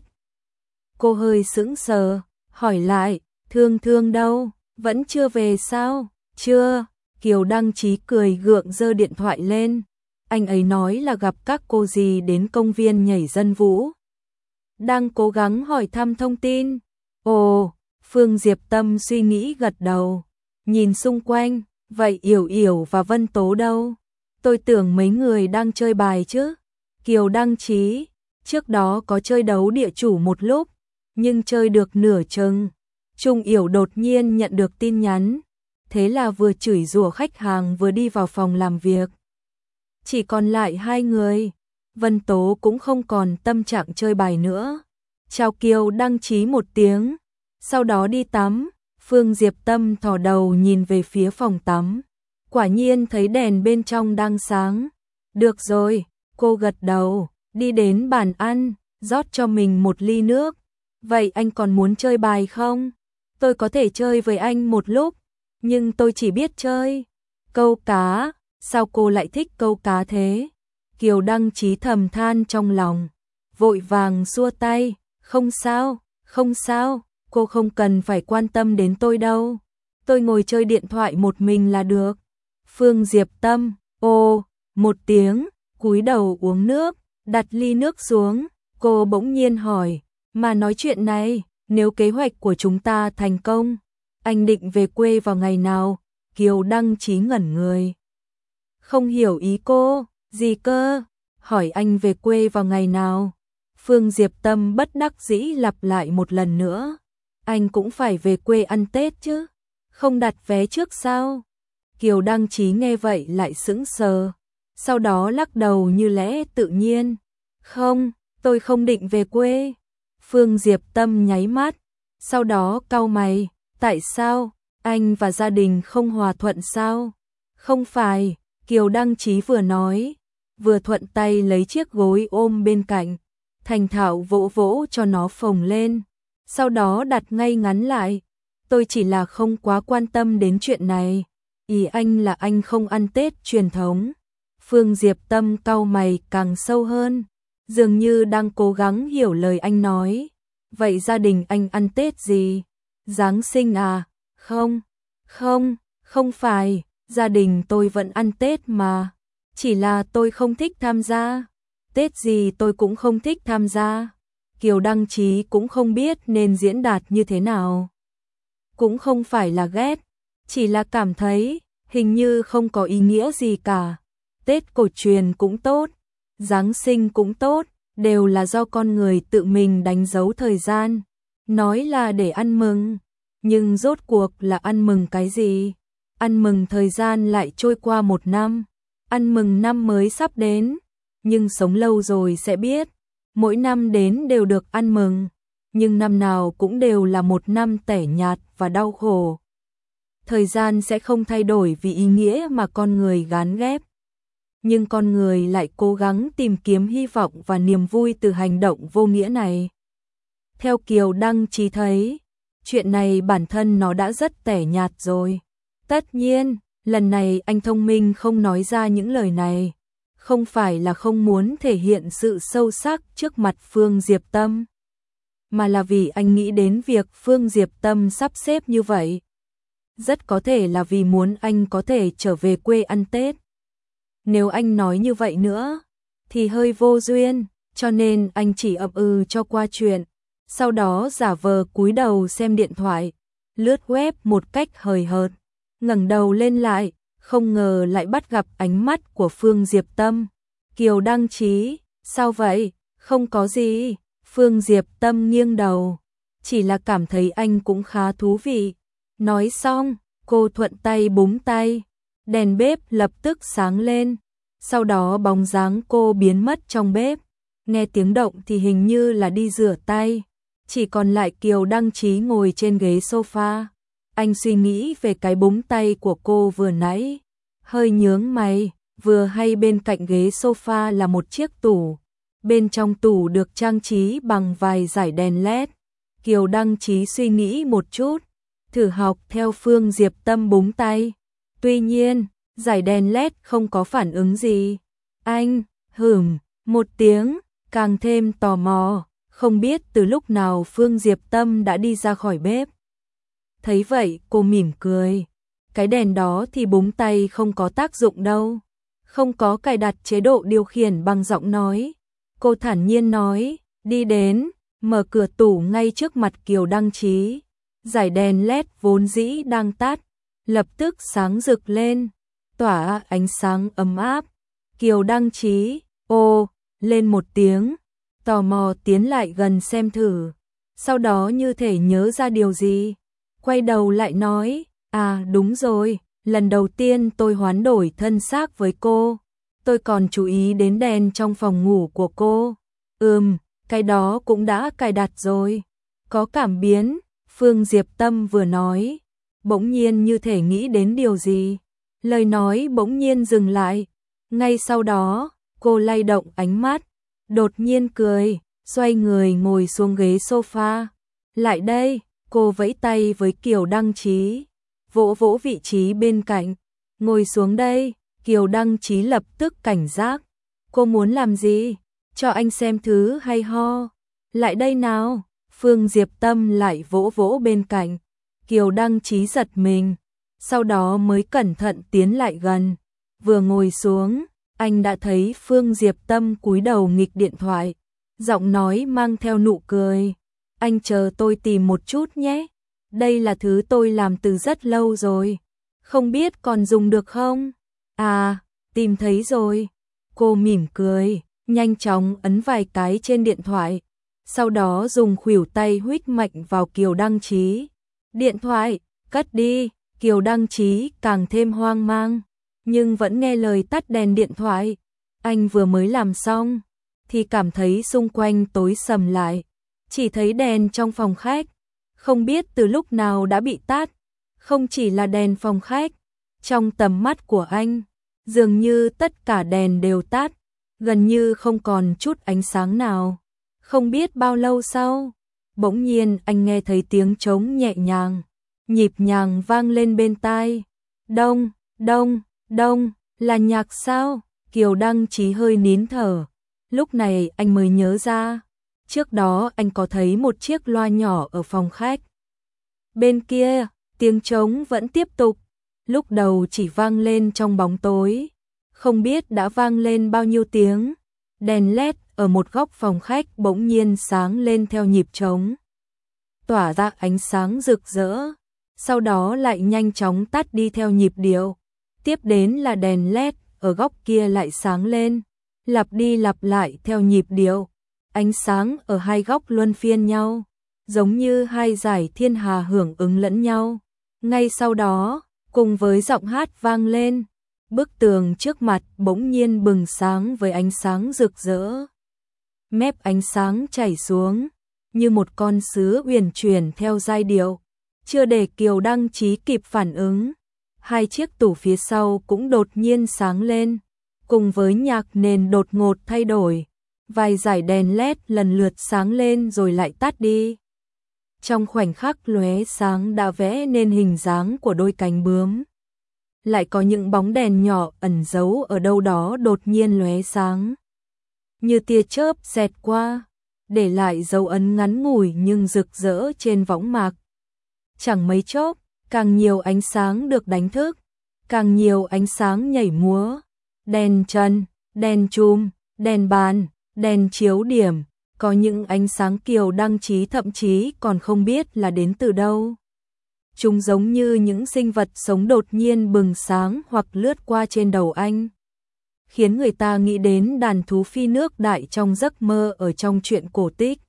Speaker 1: Cô hơi sững sờ, hỏi lại, Thương Thương đâu, vẫn chưa về sao? Chưa. Kiều Đăng Trí cười gượng giơ điện thoại lên. Anh ấy nói là gặp các cô dì đến công viên nhảy dân vũ. Đang cố gắng hỏi thăm thông tin. Ồ, Phương Diệp Tâm suy nghĩ gật đầu. Nhìn xung quanh, Vậy Yểu Yểu và Vân Tố đâu? Tôi tưởng mấy người đang chơi bài chứ. Kiều Đăng Chí, trước đó có chơi đấu địa chủ một lúc, nhưng chơi được nửa chừng. Trung Yểu đột nhiên nhận được tin nhắn, thế là vừa chửi rủa khách hàng vừa đi vào phòng làm việc. Chỉ còn lại hai người, Vân Tố cũng không còn tâm trạng chơi bài nữa. Chào Kiều Đăng Chí một tiếng, sau đó đi tắm. Phương Diệp Tâm thò đầu nhìn về phía phòng tắm, quả nhiên thấy đèn bên trong đang sáng. Được rồi, cô gật đầu, đi đến bàn ăn, rót cho mình một ly nước. Vậy anh còn muốn chơi bài không? Tôi có thể chơi với anh một lúc, nhưng tôi chỉ biết chơi câu cá. Sao cô lại thích câu cá thế? Kiều Đăng Chí thầm than trong lòng, vội vàng xua tay, không sao, không sao, cô không cần phải quan tâm đến tôi đâu. Tôi ngồi chơi điện thoại một mình là được. Phương Diệp Tâm, ô, một tiếng, cúi đầu uống nước, đặt ly nước xuống, cô bỗng nhiên hỏi, mà nói chuyện này, nếu kế hoạch của chúng ta thành công, anh định về quê vào ngày nào? Kiều Đăng Chí ngẩn người. Không hiểu ý cô, gì cơ? Hỏi anh về quê vào ngày nào? Phương Diệp Tâm bất đắc dĩ lặp lại một lần nữa. Anh cũng phải về quê ăn Tết chứ, không đặt vé trước sao? Kiều Đăng Chí nghe vậy lại sững sờ, sau đó lắc đầu như lẽ tự nhiên. Không, tôi không định về quê. Phương Diệp Tâm nháy mắt, sau đó cau mày, tại sao? Anh và gia đình không hòa thuận sao? Không phải, Kiều Đăng Chí vừa nói, vừa thuận tay lấy chiếc gối ôm bên cạnh, thành thạo vỗ vỗ cho nó phồng lên, sau đó đặt ngay ngắn lại. Tôi chỉ là không quá quan tâm đến chuyện này. Ý anh là anh không ăn Tết truyền thống. Phương Diệp Tâm cau mày càng sâu hơn, dường như đang cố gắng hiểu lời anh nói. Vậy gia đình anh ăn Tết gì? Giáng sinh à? Không, không, không phải, gia đình tôi vẫn ăn Tết mà. Chỉ là tôi không thích tham gia. Tết gì tôi cũng không thích tham gia. Kiều Đăng Chí cũng không biết nên diễn đạt như thế nào. Cũng không phải là ghét, chỉ là cảm thấy hình như không có ý nghĩa gì cả. Tết cổ truyền cũng tốt, Giáng sinh cũng tốt, đều là do con người tự mình đánh dấu thời gian. Nói là để ăn mừng, nhưng rốt cuộc là ăn mừng cái gì? Ăn mừng thời gian lại trôi qua một năm, ăn mừng năm mới sắp đến. Nhưng sống lâu rồi sẽ biết, mỗi năm đến đều được ăn mừng, nhưng năm nào cũng đều là một năm tẻ nhạt và đau khổ. Thời gian sẽ không thay đổi vì ý nghĩa mà con người gán ghép, nhưng con người lại cố gắng tìm kiếm hy vọng và niềm vui từ hành động vô nghĩa này. Theo Kiều Đăng Chí thấy, chuyện này bản thân nó đã rất tẻ nhạt rồi. Tất nhiên, lần này anh thông minh không nói ra những lời này, không phải là không muốn thể hiện sự sâu sắc trước mặt Phương Diệp Tâm, mà là vì anh nghĩ đến việc Phương Diệp Tâm sắp xếp như vậy. Rất có thể là vì muốn anh có thể trở về quê ăn Tết. Nếu anh nói như vậy nữa, thì hơi vô duyên, cho nên anh chỉ ậm ừ cho qua chuyện, sau đó giả vờ cúi đầu xem điện thoại, lướt web một cách hời hợt, ngẩng đầu lên lại, không ngờ lại bắt gặp ánh mắt của Phương Diệp Tâm. Kiều Đăng Chí, sao vậy? Không có gì. Phương Diệp Tâm nghiêng đầu, chỉ là cảm thấy anh cũng khá thú vị. Nói xong, cô thuận tay búng tay, đèn bếp lập tức sáng lên, sau đó bóng dáng cô biến mất trong bếp. Nghe tiếng động thì hình như là đi rửa tay, chỉ còn lại Kiều Đăng Chí ngồi trên ghế sofa. Anh suy nghĩ về cái búng tay của cô vừa nãy, hơi nhướng mày, vừa hay bên cạnh ghế sofa là một chiếc tủ. Bên trong tủ được trang trí bằng vài dải đèn led. Kiều Đăng Chí suy nghĩ một chút, thử học theo Phương Diệp Tâm búng tay. Tuy nhiên, dải đèn led không có phản ứng gì. Anh, hửm, một tiếng, càng thêm tò mò, không biết từ lúc nào Phương Diệp Tâm đã đi ra khỏi bếp. Thấy vậy, cô mỉm cười. Cái đèn đó thì búng tay không có tác dụng đâu. Không có cài đặt chế độ điều khiển bằng giọng nói. Cô thản nhiên nói, đi đến, mở cửa tủ ngay trước mặt Kiều Đăng Chí. Dải đèn led vốn dĩ đang tắt, lập tức sáng rực lên, tỏa ánh sáng ấm áp. Kiều Đăng Chí, ô, lên một tiếng, tò mò tiến lại gần xem thử. Sau đó như thể nhớ ra điều gì, quay đầu lại nói, à đúng rồi, lần đầu tiên tôi hoán đổi thân xác với cô, tôi còn chú ý đến đèn trong phòng ngủ của cô. Ừm, cái đó cũng đã cài đặt rồi. Có cảm biến, Phương Diệp Tâm vừa nói, bỗng nhiên như thể nghĩ đến điều gì. Lời nói bỗng nhiên dừng lại. Ngay sau đó, cô lay động ánh mắt, đột nhiên cười, xoay người ngồi xuống ghế sofa. Lại đây, cô vẫy tay với Kiều Đăng Chí, vỗ vỗ vị trí bên cạnh. Ngồi xuống đây. Kiều Đăng Chí lập tức cảnh giác. Cô muốn làm gì? Cho anh xem thứ hay ho. Lại đây nào. Phương Diệp Tâm lại vỗ vỗ bên cạnh. Kiều Đăng Chí giật mình, sau đó mới cẩn thận tiến lại gần. Vừa ngồi xuống, anh đã thấy Phương Diệp Tâm cúi đầu nghịch điện thoại, giọng nói mang theo nụ cười. Anh chờ tôi tìm một chút nhé. Đây là thứ tôi làm từ rất lâu rồi. Không biết còn dùng được không? À, tìm thấy rồi. Cô mỉm cười, nhanh chóng ấn vài cái trên điện thoại, sau đó dùng khuỷu tay huých mạnh vào Kiều Đăng Chí. Điện thoại, cất đi. Kiều Đăng Chí càng thêm hoang mang, nhưng vẫn nghe lời tắt đèn điện thoại. Anh vừa mới làm xong, thì cảm thấy xung quanh tối sầm lại. Chỉ thấy đèn trong phòng khách, không biết từ lúc nào đã bị tắt. Không chỉ là đèn phòng khách, trong tầm mắt của anh, dường như tất cả đèn đều tắt, gần như không còn chút ánh sáng nào. Không biết bao lâu sau, bỗng nhiên anh nghe thấy tiếng trống nhẹ nhàng, nhịp nhàng vang lên bên tai. Đông, đông, đông, là nhạc sao? Kiều Đăng Chí hơi nín thở. Lúc này anh mới nhớ ra, trước đó anh có thấy một chiếc loa nhỏ ở phòng khách. Bên kia, tiếng trống vẫn tiếp tục, lúc đầu chỉ vang lên trong bóng tối, không biết đã vang lên bao nhiêu tiếng. Đèn led ở một góc phòng khách bỗng nhiên sáng lên theo nhịp trống, tỏa ra ánh sáng rực rỡ, sau đó lại nhanh chóng tắt đi theo nhịp điệu. Tiếp đến là đèn led ở góc kia lại sáng lên, lặp đi lặp lại theo nhịp điệu. Ánh sáng ở hai góc luân phiên nhau, giống như hai dải thiên hà hưởng ứng lẫn nhau. Ngay sau đó, cùng với giọng hát vang lên, bức tường trước mặt bỗng nhiên bừng sáng với ánh sáng rực rỡ. Mép ánh sáng chảy xuống, như một con sứa uyển chuyển theo giai điệu. Chưa để Kiều Đăng Chí kịp phản ứng, hai chiếc tủ phía sau cũng đột nhiên sáng lên, cùng với nhạc nền đột ngột thay đổi. Vài dải đèn led lần lượt sáng lên rồi lại tắt đi. Trong khoảnh khắc lóe sáng đã vẽ nên hình dáng của đôi cánh bướm. Lại có những bóng đèn nhỏ ẩn giấu ở đâu đó đột nhiên lóe sáng, như tia chớp xẹt qua, để lại dấu ấn ngắn ngủi nhưng rực rỡ trên võng mạc. Chẳng mấy chốc, càng nhiều ánh sáng được đánh thức, càng nhiều ánh sáng nhảy múa. Đèn trần, đèn chùm, đèn bàn, đèn chiếu điểm, có những ánh sáng Kiều Đăng Chí thậm chí còn không biết là đến từ đâu. Chúng giống như những sinh vật sống đột nhiên bừng sáng hoặc lướt qua trên đầu anh, khiến người ta nghĩ đến đàn thú phi nước đại trong giấc mơ ở trong truyện cổ tích.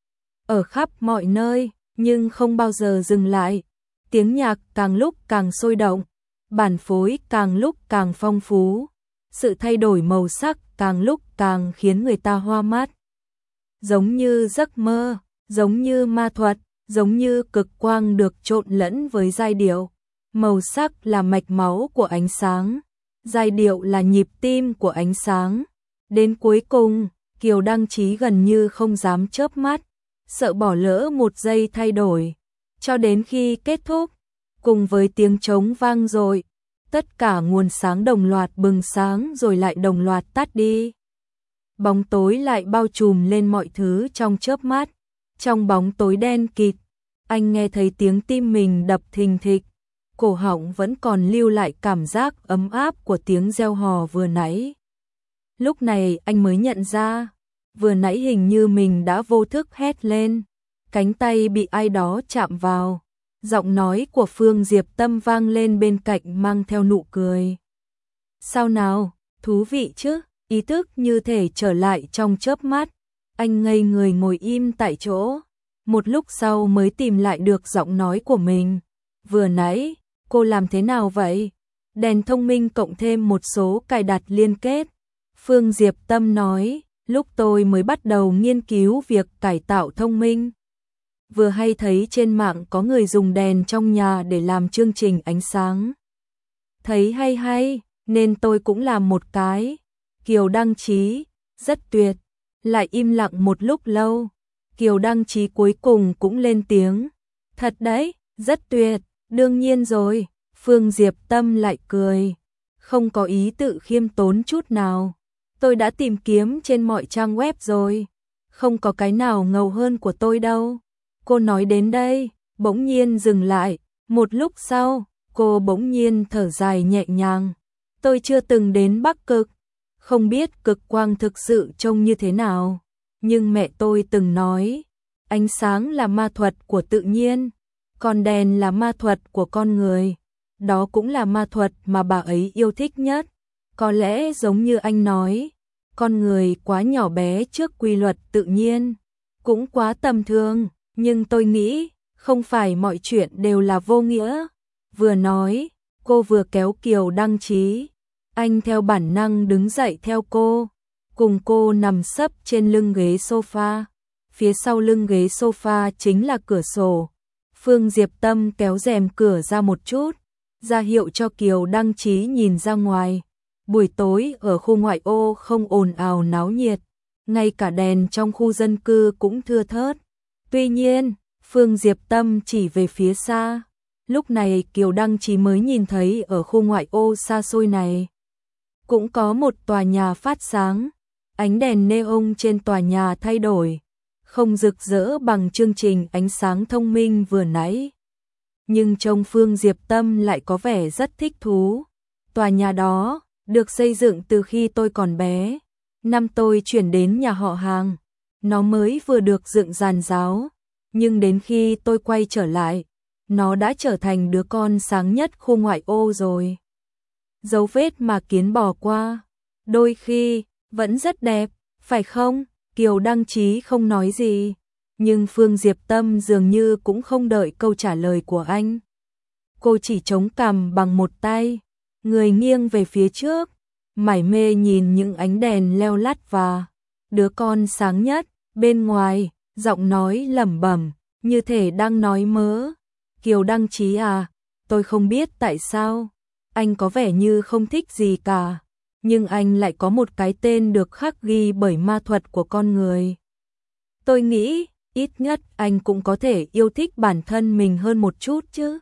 Speaker 1: Ở khắp mọi nơi, nhưng không bao giờ dừng lại. Tiếng nhạc càng lúc càng sôi động, bản phối càng lúc càng phong phú, sự thay đổi màu sắc càng lúc càng khiến người ta hoa mắt. Giống như giấc mơ, giống như ma thuật, giống như cực quang được trộn lẫn với giai điệu. Màu sắc là mạch máu của ánh sáng, giai điệu là nhịp tim của ánh sáng. Đến cuối cùng, Kiều Đăng Chí gần như không dám chớp mắt, sợ bỏ lỡ một giây thay đổi. Cho đến khi kết thúc, cùng với tiếng trống vang dội, tất cả nguồn sáng đồng loạt bừng sáng rồi lại đồng loạt tắt đi. Bóng tối lại bao trùm lên mọi thứ trong chớp mắt. Trong bóng tối đen kịt, anh nghe thấy tiếng tim mình đập thình thịch, cổ họng vẫn còn lưu lại cảm giác ấm áp của tiếng reo hò vừa nãy. Lúc này anh mới nhận ra, vừa nãy hình như mình đã vô thức hét lên, cánh tay bị ai đó chạm vào, Giọng nói của Phương Diệp Tâm vang lên bên cạnh mang theo nụ cười. Sao nào, thú vị chứ, ý thức như thể trở lại trong chớp mắt. Anh ngây người ngồi im tại chỗ, một lúc sau mới tìm lại được giọng nói của mình. Vừa nãy, cô làm thế nào vậy? Đèn thông minh cộng thêm một số cài đặt liên kết. Phương Diệp Tâm nói, lúc tôi mới bắt đầu nghiên cứu việc cải tạo thông minh. Vừa hay thấy trên mạng có người dùng đèn trong nhà để làm chương trình ánh sáng. Thấy hay hay, nên tôi cũng làm một cái. Kiều Đăng Chí, rất tuyệt. Lại im lặng một lúc lâu. Kiều Đăng Chí cuối cùng cũng lên tiếng. Thật đấy, rất tuyệt, đương nhiên rồi. Phương Diệp Tâm lại cười. Không có ý tự khiêm tốn chút nào. Tôi đã tìm kiếm trên mọi trang web rồi. Không có cái nào ngầu hơn của tôi đâu. Cô nói đến đây, bỗng nhiên dừng lại. Một lúc sau, cô bỗng nhiên thở dài nhẹ nhàng. Tôi chưa từng đến Bắc Cực. Không biết cực quang thực sự trông như thế nào. Nhưng mẹ tôi từng nói, ánh sáng là ma thuật của tự nhiên, còn đèn là ma thuật của con người. Đó cũng là ma thuật mà bà ấy yêu thích nhất. Có lẽ giống như anh nói, con người quá nhỏ bé trước quy luật tự nhiên, cũng quá tầm thường, nhưng tôi nghĩ, không phải mọi chuyện đều là vô nghĩa. Vừa nói, cô vừa kéo Kiều Đăng Chí. Anh theo bản năng đứng dậy theo cô, cùng cô nằm sấp trên lưng ghế sofa. Phía sau lưng ghế sofa chính là cửa sổ. Phương Diệp Tâm kéo rèm cửa ra một chút, ra hiệu cho Kiều Đăng Chí nhìn ra ngoài. Buổi tối ở khu ngoại ô không ồn ào náo nhiệt, ngay cả đèn trong khu dân cư cũng thưa thớt. Tuy nhiên, Phương Diệp Tâm chỉ về phía xa. Lúc này Kiều Đăng Chí mới nhìn thấy ở khu ngoại ô xa xôi này cũng có một tòa nhà phát sáng. Ánh đèn neon trên tòa nhà thay đổi, không rực rỡ bằng chương trình ánh sáng thông minh vừa nãy. Nhưng trông Phương Diệp Tâm lại có vẻ rất thích thú. Tòa nhà đó được xây dựng từ khi tôi còn bé. Năm tôi chuyển đến nhà họ hàng, nó mới vừa được dựng giàn giáo. Nhưng đến khi tôi quay trở lại, nó đã trở thành đứa con sáng nhất khu ngoại ô rồi. Dấu vết mà kiến bỏ qua, đôi khi vẫn rất đẹp, phải không? Kiều Đăng Chí không nói gì, nhưng Phương Diệp Tâm dường như cũng không đợi câu trả lời của anh. Cô chỉ chống cằm bằng một tay, người nghiêng về phía trước, mải mê nhìn những ánh đèn leo lắt và đứa con sáng nhất bên ngoài, giọng nói lẩm bẩm, như thể đang nói mớ. Kiều Đăng Chí à, tôi không biết tại sao, anh có vẻ như không thích gì cả, nhưng anh lại có một cái tên được khắc ghi bởi ma thuật của con người. Tôi nghĩ, ít nhất anh cũng có thể yêu thích bản thân mình hơn một chút chứ.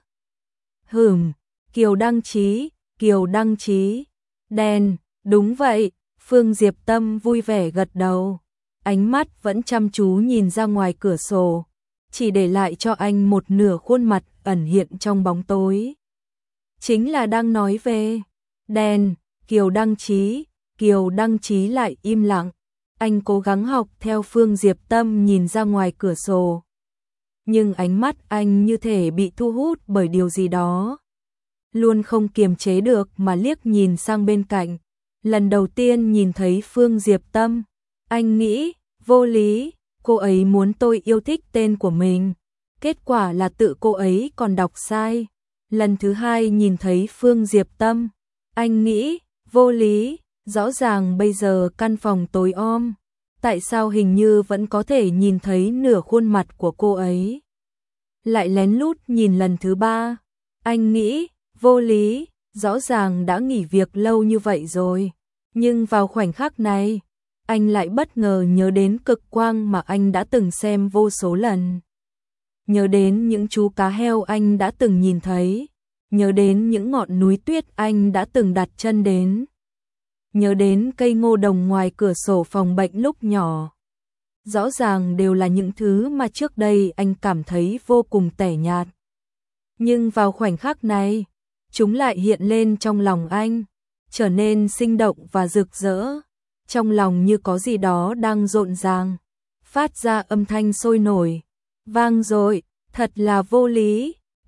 Speaker 1: Hừm, Kiều Đăng Chí, Kiều Đăng Chí, đèn, đúng vậy, Phương Diệp Tâm vui vẻ gật đầu. Ánh mắt vẫn chăm chú nhìn ra ngoài cửa sổ, chỉ để lại cho anh một nửa khuôn mặt ẩn hiện trong bóng tối. Chính là đang nói về đèn. Kiều Đăng Chí, Kiều Đăng Chí lại im lặng. Anh cố gắng học theo Phương Diệp Tâm nhìn ra ngoài cửa sổ. Nhưng ánh mắt anh như thể bị thu hút bởi điều gì đó. Luôn không kiềm chế được mà liếc nhìn sang bên cạnh. Lần đầu tiên nhìn thấy Phương Diệp Tâm, anh nghĩ, vô lý, cô ấy muốn tôi yêu thích tên của mình. Kết quả là tự cô ấy còn đọc sai. Lần thứ hai nhìn thấy Phương Diệp Tâm, anh nghĩ, vô lý, rõ ràng bây giờ căn phòng tối om, tại sao hình như vẫn có thể nhìn thấy nửa khuôn mặt của cô ấy. Lại lén lút nhìn lần thứ ba, anh nghĩ, vô lý, rõ ràng đã nghỉ việc lâu như vậy rồi. Nhưng vào khoảnh khắc này, anh lại bất ngờ nhớ đến cực quang mà anh đã từng xem vô số lần. Nhớ đến những chú cá heo anh đã từng nhìn thấy. Nhớ đến những ngọn núi tuyết anh đã từng đặt chân đến. Nhớ đến cây ngô đồng ngoài cửa sổ phòng bệnh lúc nhỏ. Rõ ràng đều là những thứ mà trước đây anh cảm thấy vô cùng tẻ nhạt. Nhưng vào khoảnh khắc này, chúng lại hiện lên trong lòng anh, trở nên sinh động và rực rỡ. Trong lòng như có gì đó đang rộn ràng, phát ra âm thanh sôi nổi, vang dội, thật là vô lý.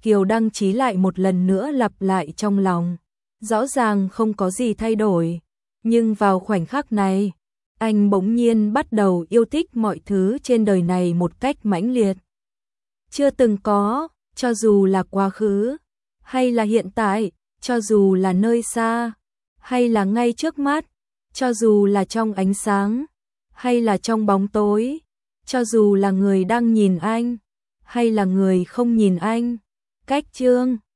Speaker 1: Kiều Đăng Chí lại một lần nữa lặp lại trong lòng. Rõ ràng không có gì thay đổi, nhưng vào khoảnh khắc này, anh bỗng nhiên bắt đầu yêu thích mọi thứ trên đời này một cách mãnh liệt. Chưa từng có, cho dù là quá khứ, hay là hiện tại, cho dù là nơi xa, hay là ngay trước mắt, cho dù là trong ánh sáng, hay là trong bóng tối, cho dù là người đang nhìn anh, hay là người không nhìn anh. Cách chương